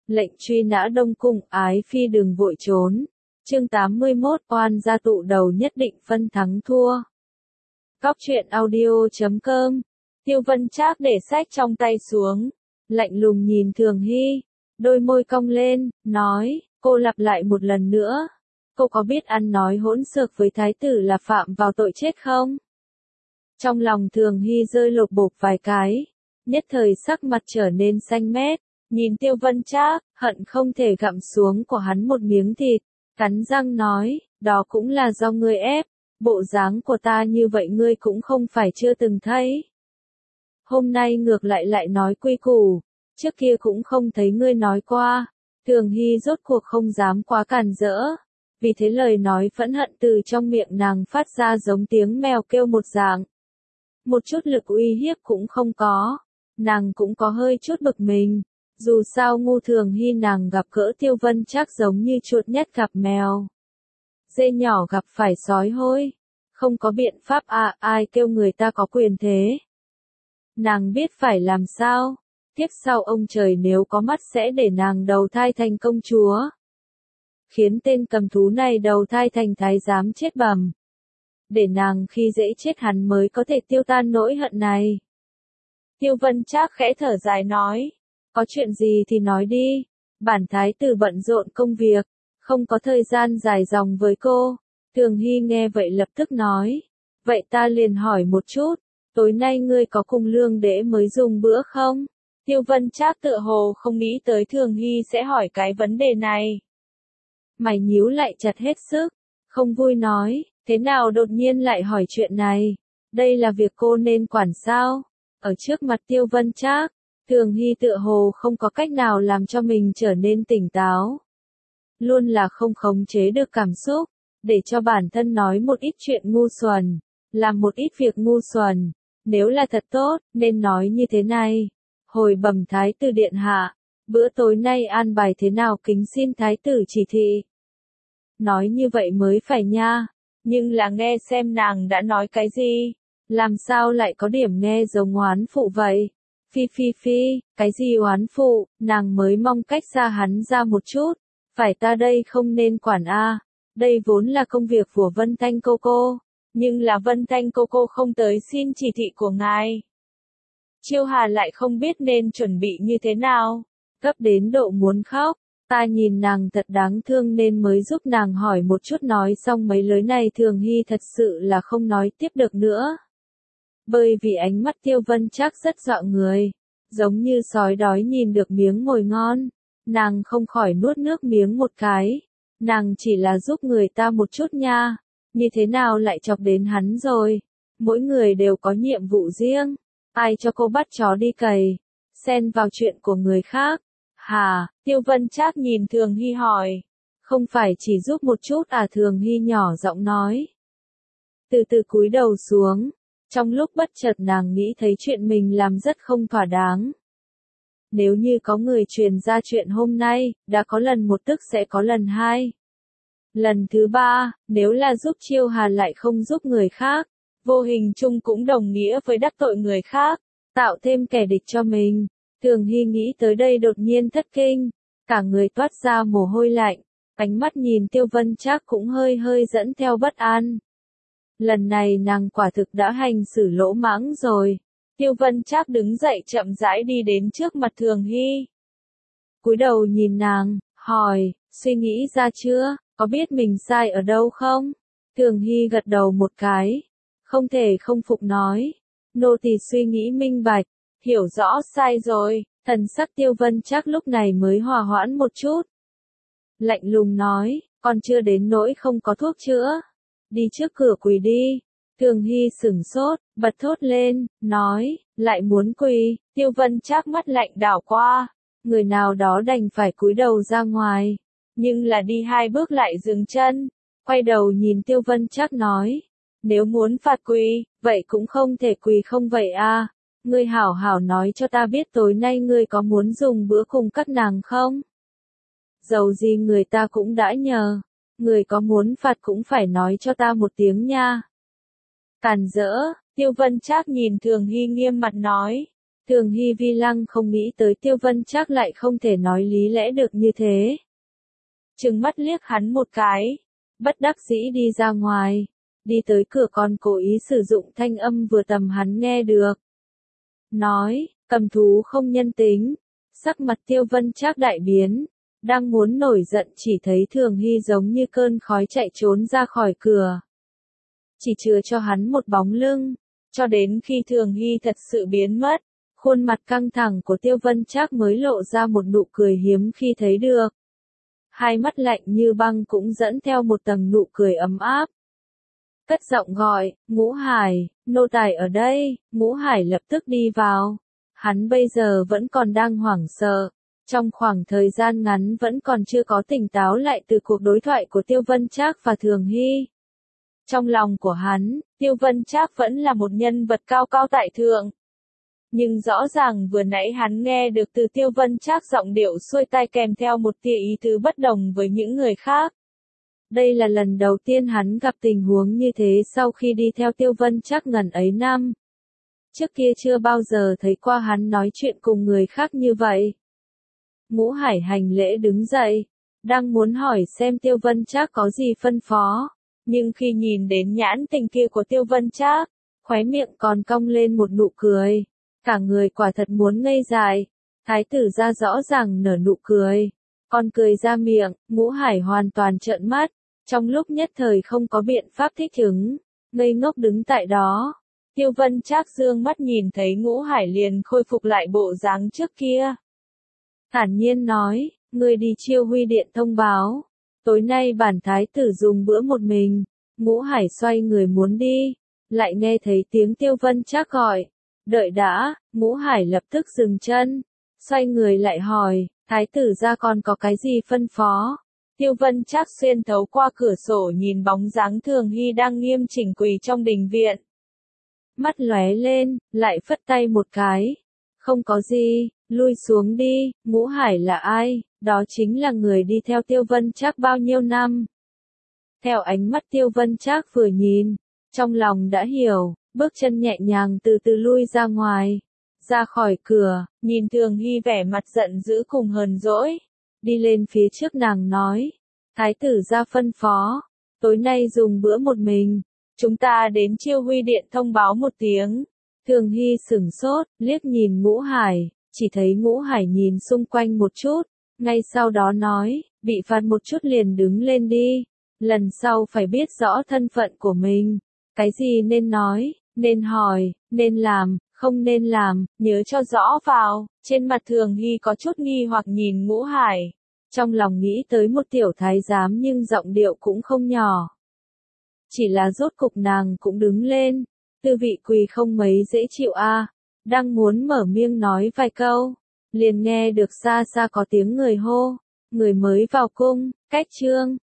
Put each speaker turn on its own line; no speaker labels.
Lệnh truy nã Đông Cung, ái phi đừng vội trốn. Chương 81, oan gia tụ đầu nhất định phân thắng thua. Cóc truyện audio.com. Tiêu Vân Trác để sách trong tay xuống, lạnh lùng nhìn Thường Hy, đôi môi cong lên, nói, cô lặp lại một lần nữa. Cô có biết ăn nói hỗn xược với thái tử là phạm vào tội chết không? Trong lòng Thường Hy rơi lột bột vài cái, nhất thời sắc mặt trở nên xanh mét, nhìn Tiêu Vân Trác, hận không thể gặm xuống của hắn một miếng thịt, cắn răng nói, đó cũng là do ngươi ép, bộ dáng của ta như vậy ngươi cũng không phải chưa từng thấy. Hôm nay ngược lại nói quy củ, trước kia cũng không thấy ngươi nói qua. Thường Hy rốt cuộc không dám quá càn rỡ, vì thế lời nói phẫn hận từ trong miệng nàng phát ra giống tiếng mèo kêu một dạng. Một chút lực uy hiếp cũng không có, nàng cũng có hơi chút bực mình, dù sao ngu Thường Hy nàng gặp cỡ Tiêu Vân Trác giống như chuột nhắt gặp mèo. Dê nhỏ gặp phải sói hôi, không có biện pháp à, ai kêu người ta có quyền thế. Nàng biết phải làm sao, tiếp sau ông trời nếu có mắt sẽ để nàng đầu thai thành công chúa. Khiến tên cầm thú này đầu thai thành thái giám chết bầm. Để nàng khi dễ chết hắn mới có thể tiêu tan nỗi hận này. Tiêu Vân Trác khẽ thở dài nói, có chuyện gì thì nói đi, bản thái tử bận rộn công việc, không có thời gian dài dòng với cô. Thường Hy nghe vậy lập tức nói, vậy ta liền hỏi một chút, tối nay ngươi có cùng Lương Đế mới dùng bữa không? Tiêu Vân Trác tựa hồ không nghĩ tới Thường Hy sẽ hỏi cái vấn đề này. Mày nhíu lại chặt hết sức, không vui nói, thế nào đột nhiên lại hỏi chuyện này, đây là việc cô nên quản sao? Ở trước mặt Tiêu Vân Trác, Thường Hy tựa hồ không có cách nào làm cho mình trở nên tỉnh táo. Luôn là không khống chế được cảm xúc, để cho bản thân nói một ít chuyện ngu xuẩn, làm một ít việc ngu xuẩn. Nếu là thật tốt, nên nói như thế này. Hồi bẩm thái tử điện hạ, bữa tối nay an bài thế nào kính xin thái tử chỉ thị. Nói như vậy mới phải nha, nhưng là nghe xem nàng đã nói cái gì, làm sao lại có điểm nghe giống oán phụ vậy. Phi, cái gì oán phụ, nàng mới mong cách xa hắn ra một chút, phải ta đây không nên quản a. Đây vốn là công việc của Vân Thanh cô, nhưng là Vân Thanh cô không tới xin chỉ thị của ngài. Chiêu Hà lại không biết nên chuẩn bị như thế nào, gấp đến độ muốn khóc, ta nhìn nàng thật đáng thương nên mới giúp nàng hỏi một chút. Nói xong mấy lời này Thường Hy thật sự là không nói tiếp được nữa. Bởi vì ánh mắt Tiêu Vân Trác rất dọa người, giống như sói đói nhìn được miếng mồi ngon, nàng không khỏi nuốt nước miếng một cái, nàng chỉ là giúp người ta một chút nha, như thế nào lại chọc đến hắn rồi, mỗi người đều có nhiệm vụ riêng, ai cho cô bắt chó đi cày, xen vào chuyện của người khác. Hà, Tiêu Vân Trác nhìn Thường Hy hỏi, không phải chỉ giúp một chút à? Thường Hy nhỏ giọng nói, từ từ cúi đầu xuống. Trong lúc bất chợt nàng nghĩ thấy chuyện mình làm rất không thỏa đáng. Nếu như có người truyền ra chuyện hôm nay, đã có lần một tức sẽ có lần hai. Lần thứ ba, nếu là giúp Chiêu Hà lại không giúp người khác, vô hình chung cũng đồng nghĩa với đắc tội người khác, tạo thêm kẻ địch cho mình. Thường Hy nghĩ tới đây đột nhiên thất kinh, cả người toát ra mồ hôi lạnh, ánh mắt nhìn Tiêu Vân Trác cũng hơi dẫn theo bất an. Lần này nàng quả thực đã hành xử lỗ mãng rồi. Tiêu Vân Trác đứng dậy chậm rãi đi đến trước mặt Thường Hy. Cúi đầu nhìn nàng, hỏi, suy nghĩ ra chưa, có biết mình sai ở đâu không? Thường Hy gật đầu một cái, không thể không phục nói, nô tỳ suy nghĩ minh bạch, hiểu rõ sai rồi. Thần sắc Tiêu Vân Trác lúc này mới hòa hoãn một chút. Lạnh lùng nói, còn chưa đến nỗi không có thuốc chữa. Đi trước cửa quỳ đi. Thường Hy sửng sốt, bật thốt lên, nói, lại muốn quỳ. Tiêu Vân Trác mắt lạnh đảo qua, người nào đó đành phải cúi đầu ra ngoài, nhưng là đi hai bước lại dừng chân, quay đầu nhìn Tiêu Vân Trác nói, nếu muốn phạt quỳ, vậy cũng không thể quỳ không vậy à, ngươi hảo hảo nói cho ta biết tối nay ngươi có muốn dùng bữa cùng các nàng không? Dầu gì người ta cũng đã nhờ. Người có muốn phạt cũng phải nói cho ta một tiếng nha. Càn rỡ, Tiêu Vân Trác nhìn Thường Hy nghiêm mặt nói. Thường Hy Vi Lăng không nghĩ tới Tiêu Vân Trác lại không thể nói lý lẽ được như thế. Trừng mắt liếc hắn một cái, bất đắc dĩ đi ra ngoài, đi tới cửa còn cố ý sử dụng thanh âm vừa tầm hắn nghe được. Nói, cầm thú không nhân tính, sắc mặt Tiêu Vân Trác đại biến, đang muốn nổi giận chỉ thấy Thường Hy giống như cơn khói chạy trốn ra khỏi cửa. Chỉ chừa cho hắn một bóng lưng, cho đến khi Thường Hy thật sự biến mất, khuôn mặt căng thẳng của Tiêu Vân Trác mới lộ ra một nụ cười hiếm khi thấy được. Hai mắt lạnh như băng cũng dẫn theo một tầng nụ cười ấm áp. Cất giọng gọi, Ngũ Hải, nô tài ở đây. Ngũ Hải lập tức đi vào. Hắn bây giờ vẫn còn đang hoảng sợ. Trong khoảng thời gian ngắn vẫn còn chưa có tỉnh táo lại từ cuộc đối thoại của Tiêu Vân Trác và Thường Hy. Trong lòng của hắn, Tiêu Vân Trác vẫn là một nhân vật cao cao tại thượng. Nhưng rõ ràng vừa nãy hắn nghe được từ Tiêu Vân Trác giọng điệu xuôi tai kèm theo một tia ý tứ bất đồng với những người khác. Đây là lần đầu tiên hắn gặp tình huống như thế sau khi đi theo Tiêu Vân Trác ngần ấy năm. Trước kia chưa bao giờ thấy qua hắn nói chuyện cùng người khác như vậy. Ngũ Hải hành lễ đứng dậy, đang muốn hỏi xem Tiêu Vân Trác có gì phân phó, nhưng khi nhìn đến nhãn tình kia của Tiêu Vân Trác, khóe miệng còn cong lên một nụ cười, cả người quả thật muốn ngây dại. Thái tử gia rõ ràng nở nụ cười, còn cười ra miệng, Ngũ Hải hoàn toàn trợn mắt, trong lúc nhất thời không có biện pháp thích ứng, ngây ngốc đứng tại đó. Tiêu Vân Trác dương mắt nhìn thấy Ngũ Hải liền khôi phục lại bộ dáng trước kia. Thản nhiên nói, ngươi đi Chiêu Huy Điện thông báo. Tối nay bản thái tử dùng bữa một mình. Ngũ Hải xoay người muốn đi, lại nghe thấy tiếng Tiêu Vân Trác gọi. Đợi đã, Ngũ Hải lập tức dừng chân, xoay người lại hỏi, thái tử gia còn có cái gì phân phó? Tiêu Vân Trác xuyên thấu qua cửa sổ nhìn bóng dáng Thường Hy đang nghiêm chỉnh quỳ trong đình viện. Mắt lóe lên, lại phất tay một cái. Không có gì, lui xuống đi. Ngũ Hải là ai? Đó chính là người đi theo Tiêu Vân Trác bao nhiêu năm. Theo ánh mắt Tiêu Vân Trác vừa nhìn, trong lòng đã hiểu, bước chân nhẹ nhàng từ từ lui ra ngoài. Ra khỏi cửa, nhìn Thường Hy vẻ mặt giận dữ cùng hờn dỗi. Đi lên phía trước nàng nói, thái tử gia phân phó, tối nay dùng bữa một mình, chúng ta đến Chiêu Huy Điện thông báo một tiếng. Thường Hy sửng sốt, liếc nhìn Ngũ Hải, chỉ thấy Ngũ Hải nhìn xung quanh một chút, ngay sau đó nói, bị phạt một chút liền đứng lên đi, lần sau phải biết rõ thân phận của mình, cái gì nên nói, nên hỏi, nên làm, không nên làm, nhớ cho rõ vào. Trên mặt Thường Hy có chút nghi hoặc nhìn Ngũ Hải, trong lòng nghĩ tới một tiểu thái giám nhưng giọng điệu cũng không nhỏ. Chỉ là rốt cục nàng cũng đứng lên, tư vị quỳ không mấy dễ chịu a. Đang muốn mở miệng nói vài câu, liền nghe được xa xa có tiếng người hô, người mới vào cung, cách trương.